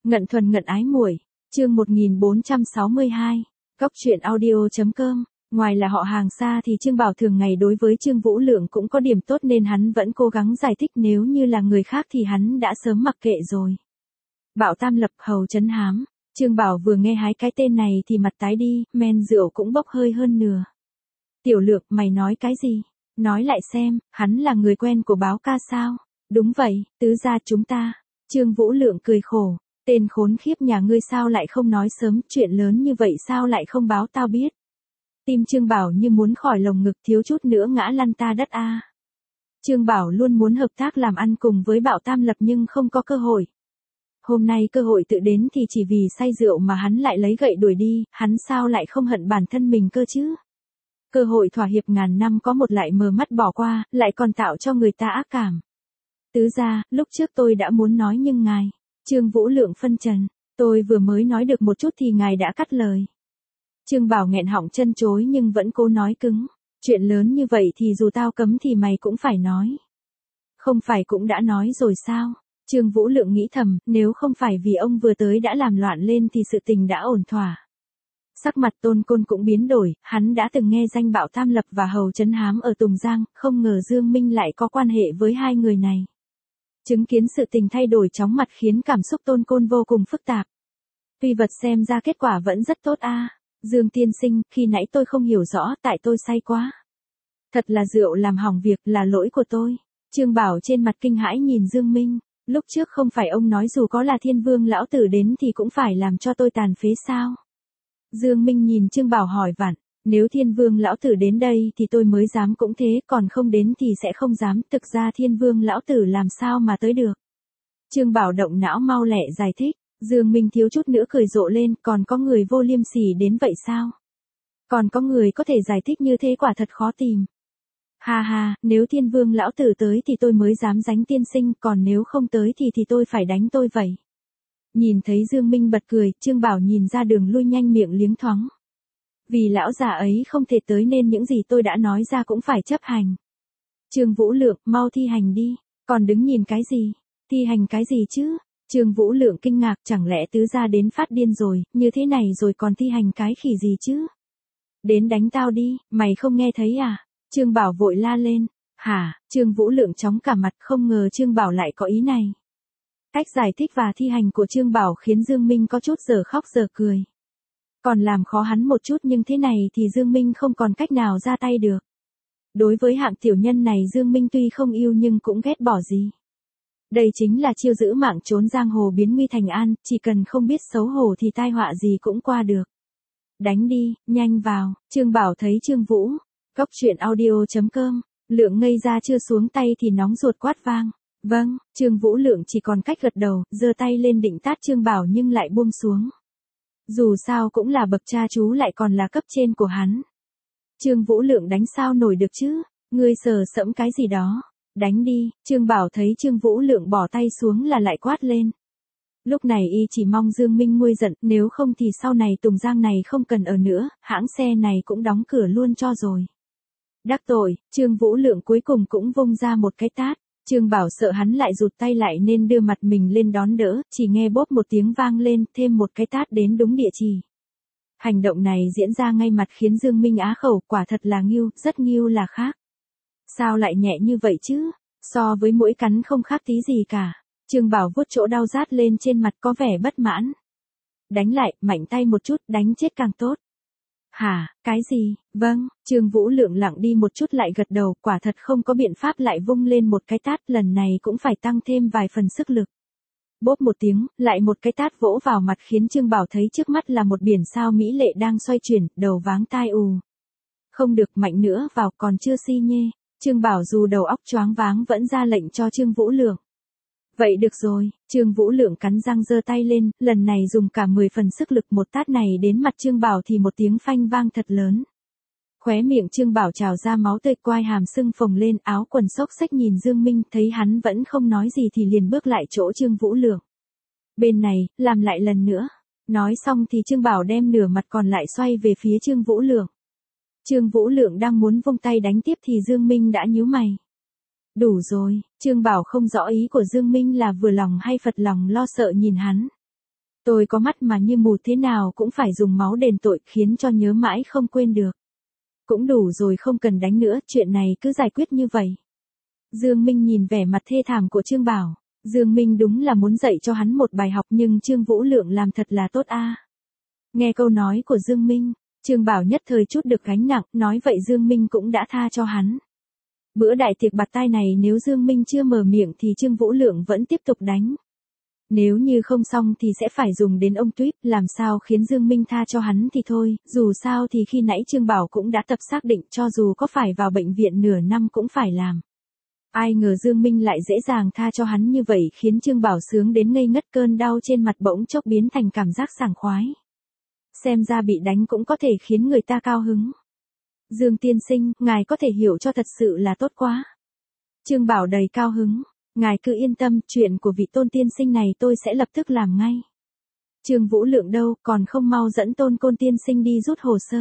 Ngận thuần ngận ái muội, chương 1462, Cóc truyện audio.com. Ngoài là họ hàng xa thì Trương Bảo thường ngày đối với Trương Vũ Lượng cũng có điểm tốt nên hắn vẫn cố gắng giải thích, nếu như là người khác thì hắn đã sớm mặc kệ rồi. Bảo Tam Lập, Hầu Trấn Hám. Trương Bảo vừa nghe hái cái tên này thì mặt tái đi, men rượu cũng bốc hơi hơn nửa. Tiểu Lược, mày nói cái gì? Nói lại xem, hắn là người quen của báo ca sao? Đúng vậy, tứ gia chúng ta. Trương Vũ Lượng cười khổ. Tên khốn khiếp nhà ngươi sao lại không nói sớm, chuyện lớn như vậy sao lại không báo tao biết. Tim Trương Bảo như muốn khỏi lồng ngực, thiếu chút nữa ngã lăn ta đất a. Trương Bảo luôn muốn hợp tác làm ăn cùng với Bảo Tam Lập nhưng không có cơ hội. Hôm nay cơ hội tự đến thì chỉ vì say rượu mà hắn lại lấy gậy đuổi đi, hắn sao lại không hận bản thân mình cơ chứ. Cơ hội thỏa hiệp ngàn năm có một lại mờ mắt bỏ qua, lại còn tạo cho người ta ác cảm. Tứ gia, lúc trước tôi đã muốn nói nhưng ngài. Trương Vũ Lượng phân trần, tôi vừa mới nói được một chút thì ngài đã cắt lời. Trương Bảo nghẹn họng chân chối nhưng vẫn cố nói cứng, chuyện lớn như vậy thì dù tao cấm thì mày cũng phải nói. Không phải cũng đã nói rồi sao? Trương Vũ Lượng nghĩ thầm, nếu không phải vì ông vừa tới đã làm loạn lên thì sự tình đã ổn thỏa. Sắc mặt Tôn Côn cũng biến đổi, hắn đã từng nghe danh Bảo Tam Lập và Hầu Trấn Hám ở Tùng Giang, không ngờ Dương Minh lại có quan hệ với hai người này. Chứng kiến sự tình thay đổi chóng mặt khiến cảm xúc Tôn Côn vô cùng phức tạp. Tuy vật xem ra kết quả vẫn rất tốt a. Dương tiên sinh, khi nãy tôi không hiểu rõ, tại tôi say quá. Thật là rượu làm hỏng việc, là lỗi của tôi. Trương Bảo trên mặt kinh hãi nhìn Dương Minh, lúc trước không phải ông nói dù có là Thiên Vương lão tử đến thì cũng phải làm cho tôi tàn phế sao? Dương Minh nhìn Trương Bảo hỏi vặn, nếu Thiên Vương lão tử đến đây thì tôi mới dám cũng thế, còn không đến thì sẽ không dám, thực ra Thiên Vương lão tử làm sao mà tới được. Trương Bảo động não mau lẹ giải thích, Dương Minh thiếu chút nữa cười rộ lên, còn có người vô liêm sỉ đến vậy sao? Còn có người có thể giải thích như thế quả thật khó tìm. Ha ha, nếu Thiên Vương lão tử tới thì tôi mới dám dánh tiên sinh, còn nếu không tới thì tôi phải đánh tôi vậy. Nhìn thấy Dương Minh bật cười, Trương Bảo nhìn ra đường lui nhanh miệng liếng thoáng. Vì lão già ấy không thể tới nên những gì tôi đã nói ra cũng phải chấp hành. Trương Vũ Lượng, mau thi hành đi, còn đứng nhìn cái gì? Thi hành cái gì chứ? Trương Vũ Lượng kinh ngạc, chẳng lẽ tứ gia đến phát điên rồi, như thế này rồi còn thi hành cái khỉ gì chứ? Đến đánh tao đi, mày không nghe thấy à? Trương Bảo vội la lên. Hả? Trương Vũ Lượng chóng cả mặt, không ngờ Trương Bảo lại có ý này. Cách giải thích và thi hành của Trương Bảo khiến Dương Minh có chút giờ khóc giờ cười. Còn làm khó hắn một chút nhưng thế này thì Dương Minh không còn cách nào ra tay được. Đối với hạng tiểu nhân này Dương Minh tuy không yêu nhưng cũng ghét bỏ gì. Đây chính là chiêu giữ mạng trốn giang hồ biến nguy thành an, chỉ cần không biết xấu hổ thì tai họa gì cũng qua được. Đánh đi, nhanh vào. Trương Bảo thấy Trương Vũ, Cóc truyện audio.com, Lượng ngây ra chưa xuống tay thì nóng ruột quát vang. Vâng, Trương Vũ Lượng chỉ còn cách gật đầu, giơ tay lên định tát Trương Bảo nhưng lại buông xuống. Dù sao cũng là bậc cha chú lại còn là cấp trên của hắn. Trương Vũ Lượng đánh sao nổi được chứ, ngươi sờ sẫm cái gì đó. Đánh đi, Trương Bảo thấy Trương Vũ Lượng bỏ tay xuống là lại quát lên. Lúc này y chỉ mong Dương Minh nguôi giận, nếu không thì sau này Tùng Giang này không cần ở nữa, hãng xe này cũng đóng cửa luôn cho rồi. Đắc tội, Trương Vũ Lượng cuối cùng cũng vung ra một cái tát. Trương Bảo sợ hắn lại rụt tay lại nên đưa mặt mình lên đón đỡ, chỉ nghe bốp một tiếng vang lên, thêm một cái tát đến đúng địa chỉ. Hành động này diễn ra ngay mặt khiến Dương Minh á khẩu, quả thật là nghêu, rất nghêu là khác. Sao lại nhẹ như vậy chứ? So với mũi cắn không khác tí gì cả. Trương Bảo vuốt chỗ đau rát lên trên mặt có vẻ bất mãn. Đánh lại, mạnh tay một chút, đánh chết càng tốt. Hả, cái gì? Vâng, Trương Vũ Lượng lặng đi một chút lại gật đầu, quả thật không có biện pháp lại vung lên một cái tát, lần này cũng phải tăng thêm vài phần sức lực. Bốp một tiếng, lại một cái tát vỗ vào mặt khiến Trương Bảo thấy trước mắt là một biển sao mỹ lệ đang xoay chuyển, đầu váng tai ù. Không được, mạnh nữa vào, còn chưa si nhê. Trương Bảo dù đầu óc choáng váng vẫn ra lệnh cho Trương Vũ Lượng. Vậy được rồi, Trương Vũ Lượng cắn răng giơ tay lên, lần này dùng cả 10 phần sức lực, một tát này đến mặt Trương Bảo thì một tiếng phanh vang thật lớn. Khóe miệng Trương Bảo trào ra máu tươi, quai hàm sưng phồng lên, áo quần xốc xách nhìn Dương Minh, thấy hắn vẫn không nói gì thì liền bước lại chỗ Trương Vũ Lượng. Bên này, làm lại lần nữa. Nói xong thì Trương Bảo đem nửa mặt còn lại xoay về phía Trương Vũ Lượng. Trương Vũ Lượng đang muốn vung tay đánh tiếp thì Dương Minh đã nhíu mày. Đủ rồi, Trương Bảo không rõ ý của Dương Minh là vừa lòng hay phật lòng lo sợ nhìn hắn. Tôi có mắt mà như mù thế nào cũng phải dùng máu đền tội khiến cho nhớ mãi không quên được. Cũng đủ rồi không cần đánh nữa, chuyện này cứ giải quyết như vậy. Dương Minh nhìn vẻ mặt thê thảm của Trương Bảo. Dương Minh đúng là muốn dạy cho hắn một bài học nhưng Trương Vũ Lượng làm thật là tốt a. Nghe câu nói của Dương Minh, Trương Bảo nhất thời chút được gánh nặng, nói vậy Dương Minh cũng đã tha cho hắn. Bữa đại tiệc bạt tai này nếu Dương Minh chưa mở miệng thì Trương Vũ Lượng vẫn tiếp tục đánh. Nếu như không xong thì sẽ phải dùng đến ông Tuyết, làm sao khiến Dương Minh tha cho hắn thì thôi, dù sao thì khi nãy Trương Bảo cũng đã tập xác định cho dù có phải vào bệnh viện nửa năm cũng phải làm. Ai ngờ Dương Minh lại dễ dàng tha cho hắn như vậy khiến Trương Bảo sướng đến ngây ngất, cơn đau trên mặt bỗng chốc biến thành cảm giác sảng khoái. Xem ra bị đánh cũng có thể khiến người ta cao hứng. Dương tiên sinh, ngài có thể hiểu cho thật sự là tốt quá. Trương Bảo đầy cao hứng. Ngài cứ yên tâm, chuyện của vị Tôn tiên sinh này tôi sẽ lập tức làm ngay. Trương Vũ Lượng đâu, còn không mau dẫn Tôn Côn tiên sinh đi rút hồ sơ.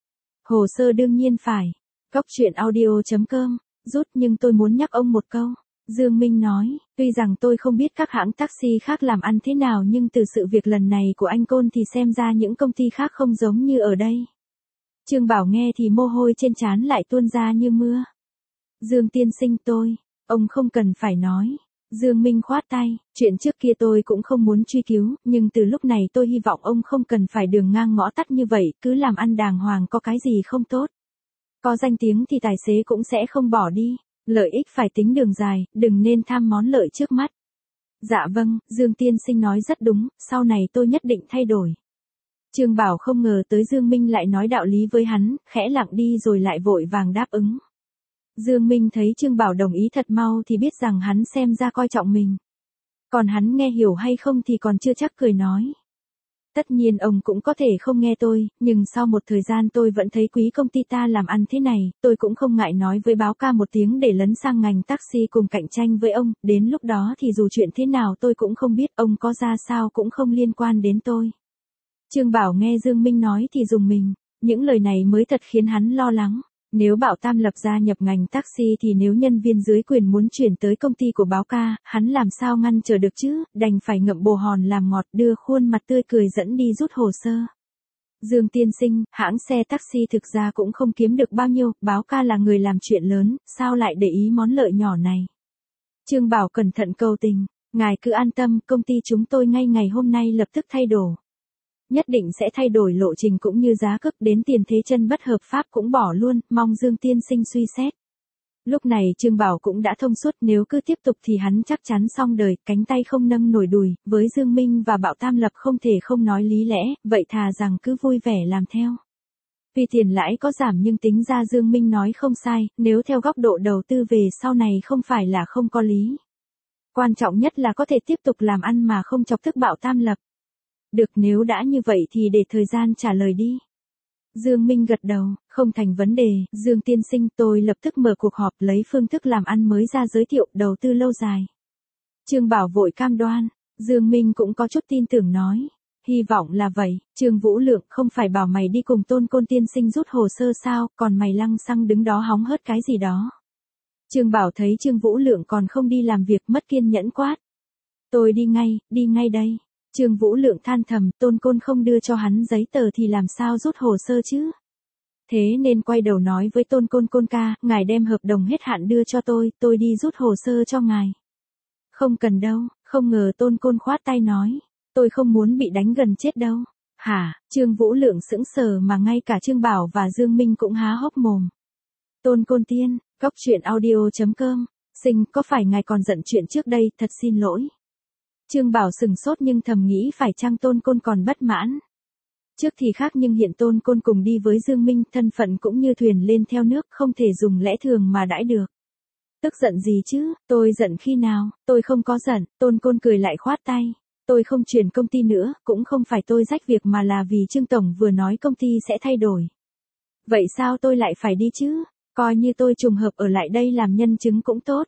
Hồ sơ đương nhiên phải. Góc truyện audio.com, rút nhưng tôi muốn nhắc ông một câu. Dương Minh nói, tuy rằng tôi không biết các hãng taxi khác làm ăn thế nào nhưng từ sự việc lần này của anh Côn thì xem ra những công ty khác không giống như ở đây. Trương Bảo nghe thì mồ hôi trên trán lại tuôn ra như mưa. Dương tiên sinh ông không cần phải nói. Dương Minh khoát tay, chuyện trước kia tôi cũng không muốn truy cứu, nhưng từ lúc này tôi hy vọng ông không cần phải đường ngang ngõ tắt như vậy, cứ làm ăn đàng hoàng có cái gì không tốt. Có danh tiếng thì tài xế cũng sẽ không bỏ đi, lợi ích phải tính đường dài, đừng nên tham món lợi trước mắt. Dạ vâng, Dương tiên sinh nói rất đúng, sau này tôi nhất định thay đổi. Trương Bảo không ngờ tới Dương Minh lại nói đạo lý với hắn, khẽ lặng đi rồi lại vội vàng đáp ứng. Dương Minh thấy Trương Bảo đồng ý thật mau thì biết rằng hắn xem ra coi trọng mình. Còn hắn nghe hiểu hay không thì còn chưa chắc, cười nói. Tất nhiên ông cũng có thể không nghe tôi, nhưng sau một thời gian tôi vẫn thấy quý công ty ta làm ăn thế này, tôi cũng không ngại nói với báo ca một tiếng để lấn sang ngành taxi cùng cạnh tranh với ông, đến lúc đó thì dù chuyện thế nào tôi cũng không biết, ông có ra sao cũng không liên quan đến tôi. Trương Bảo nghe Dương Minh nói thì rùng mình, những lời này mới thật khiến hắn lo lắng. Nếu Bảo Tam Lập gia nhập ngành taxi thì nếu nhân viên dưới quyền muốn chuyển tới công ty của báo ca, hắn làm sao ngăn trở được chứ, đành phải ngậm bồ hòn làm ngọt, đưa khuôn mặt tươi cười dẫn đi rút hồ sơ. Dương tiên sinh, hãng xe taxi thực ra cũng không kiếm được bao nhiêu, báo ca là người làm chuyện lớn, sao lại để ý món lợi nhỏ này. Trương Bảo cẩn thận cầu tình, ngài cứ an tâm, công ty chúng tôi ngay ngày hôm nay lập tức thay đổi. Nhất định sẽ thay đổi lộ trình cũng như giá cước, đến tiền thế chân bất hợp pháp cũng bỏ luôn, mong Dương tiên sinh suy xét. Lúc này Trương Bảo cũng đã thông suốt, nếu cứ tiếp tục thì hắn chắc chắn xong đời, cánh tay không nâng nổi đùi, với Dương Minh và Bảo Tam Lập không thể không nói lý lẽ, vậy thà rằng cứ vui vẻ làm theo. Vì tiền lãi có giảm nhưng tính ra Dương Minh nói không sai, nếu theo góc độ đầu tư về sau này không phải là không có lý. Quan trọng nhất là có thể tiếp tục làm ăn mà không chọc tức Bảo Tam Lập. Được, nếu đã như vậy thì để thời gian trả lời đi. Dương Minh gật đầu, không thành vấn đề, Dương tiên sinh, tôi lập tức mở cuộc họp lấy phương thức làm ăn mới ra giới thiệu, đầu tư lâu dài. Trương Bảo vội cam đoan, Dương Minh cũng có chút tin tưởng nói. Hy vọng là vậy, Trương Vũ Lượng, không phải bảo mày đi cùng Tôn Côn tiên sinh rút hồ sơ sao, còn mày lăng xăng đứng đó hóng hớt cái gì đó. Trương Bảo thấy Trương Vũ Lượng còn không đi làm việc, mất kiên nhẫn quát. Tôi đi ngay đây. Trương Vũ Lượng than thầm, Tôn Côn không đưa cho hắn giấy tờ thì làm sao rút hồ sơ chứ. Thế nên quay đầu nói với Tôn Côn, Côn ca, ngài đem hợp đồng hết hạn đưa cho tôi đi rút hồ sơ cho ngài. Không cần đâu, không ngờ Tôn Côn khoát tay nói, tôi không muốn bị đánh gần chết đâu. Hả, Trương Vũ Lượng sững sờ mà ngay cả Trương Bảo và Dương Minh cũng há hốc mồm. Tôn Côn tiên, góc truyện audio.com, Sinh, có phải ngài còn giận chuyện trước đây, thật xin lỗi. Trương Bảo sừng sốt nhưng thầm nghĩ phải chăng Tôn Côn còn bất mãn. Trước thì khác nhưng hiện Tôn Côn cùng đi với Dương Minh, thân phận cũng như thuyền lên theo nước, không thể dùng lẽ thường mà đãi được. Tức giận gì chứ, tôi giận khi nào, tôi không có giận, Tôn Côn cười lại khoát tay. Tôi không chuyển công ty nữa, cũng không phải tôi rách việc mà là vì Trương Tổng vừa nói công ty sẽ thay đổi. Vậy sao tôi lại phải đi chứ, coi như tôi trùng hợp ở lại đây làm nhân chứng cũng tốt.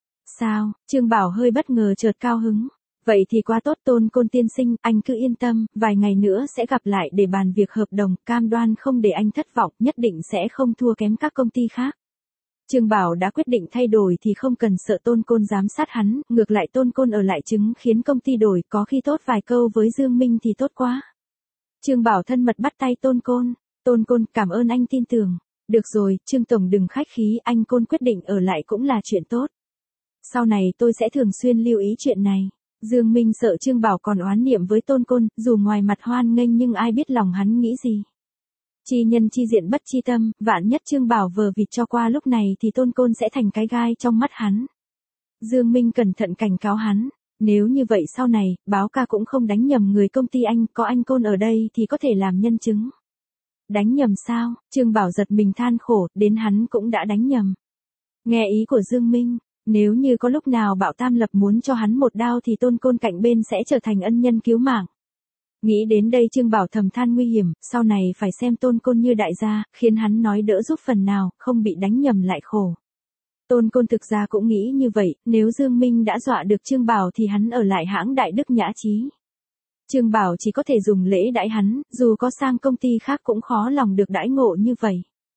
Sao, Trương Bảo hơi bất ngờ chợt cao hứng. Vậy thì quá tốt Tôn Côn tiên sinh, anh cứ yên tâm, vài ngày nữa sẽ gặp lại để bàn việc hợp đồng, cam đoan không để anh thất vọng, nhất định sẽ không thua kém các công ty khác. Trương Bảo đã quyết định thay đổi thì không cần sợ Tôn Côn giám sát hắn, ngược lại Tôn Côn ở lại chứng khiến công ty đổi, có khi tốt vài câu với Dương Minh thì tốt quá. Trương Bảo thân mật bắt tay Tôn Côn. Tôn Côn, cảm ơn anh tin tưởng. Được rồi, Trương Tổng đừng khách khí, anh Côn quyết định ở lại cũng là chuyện tốt. Sau này tôi sẽ thường xuyên lưu ý chuyện này. Dương Minh sợ Trương Bảo còn oán niệm với Tôn Côn, dù ngoài mặt hoan nghênh nhưng ai biết lòng hắn nghĩ gì. Chi nhân chi diện bất chi tâm, vạn nhất Trương Bảo vờ vịt cho qua lúc này thì Tôn Côn sẽ thành cái gai trong mắt hắn. Dương Minh cẩn thận cảnh cáo hắn, nếu như vậy sau này, báo ca cũng không đánh nhầm người công ty anh, có anh Côn ở đây thì có thể làm nhân chứng. Đánh nhầm sao? Trương Bảo giật mình than khổ, đến hắn cũng đã đánh nhầm. Nghe ý của Dương Minh, nếu như có lúc nào Bảo Tam Lập muốn cho hắn một đao thì Tôn Côn cạnh bên sẽ trở thành ân nhân cứu mạng. Nghĩ đến đây Trương Bảo thầm than nguy hiểm, sau này phải xem Tôn Côn như đại gia, khiến hắn nói đỡ giúp phần nào, không bị đánh nhầm lại khổ. Tôn Côn thực ra cũng nghĩ như vậy, nếu Dương Minh đã dọa được Trương Bảo thì hắn ở lại hãng Đại Đức Nhã Chí. Trương Bảo chỉ có thể dùng lễ đãi hắn, dù có sang công ty khác cũng khó lòng được đãi ngộ như vậy.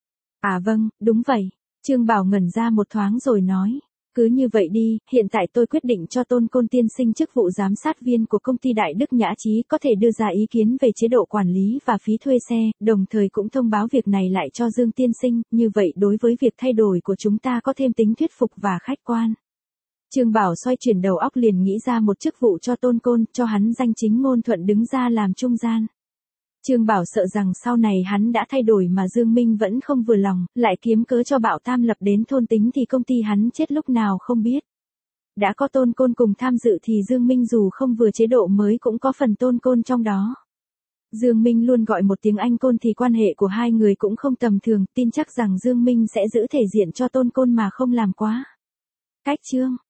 À vâng, đúng vậy. Trương Bảo ngẩn ra một thoáng rồi nói. Cứ như vậy đi, hiện tại tôi quyết định cho Tôn Côn tiên sinh chức vụ giám sát viên của công ty Đại Đức Nhã Chí, có thể đưa ra ý kiến về chế độ quản lý và phí thuê xe, đồng thời cũng thông báo việc này lại cho Dương tiên sinh, như vậy đối với việc thay đổi của chúng ta có thêm tính thuyết phục và khách quan. Trương Bảo xoay chuyển đầu óc liền nghĩ ra một chức vụ cho Tôn Côn, cho hắn danh chính ngôn thuận đứng ra làm trung gian. Trương Bảo sợ rằng sau này hắn đã thay đổi mà Dương Minh vẫn không vừa lòng, lại kiếm cớ cho Bảo Tam Lập đến thôn tính thì công ty hắn chết lúc nào không biết. Đã có Tôn Côn cùng tham dự thì Dương Minh dù không vừa chế độ mới cũng có phần Tôn Côn trong đó. Dương Minh luôn gọi một tiếng anh Côn thì quan hệ của hai người cũng không tầm thường, tin chắc rằng Dương Minh sẽ giữ thể diện cho Tôn Côn mà không làm quá cách trương.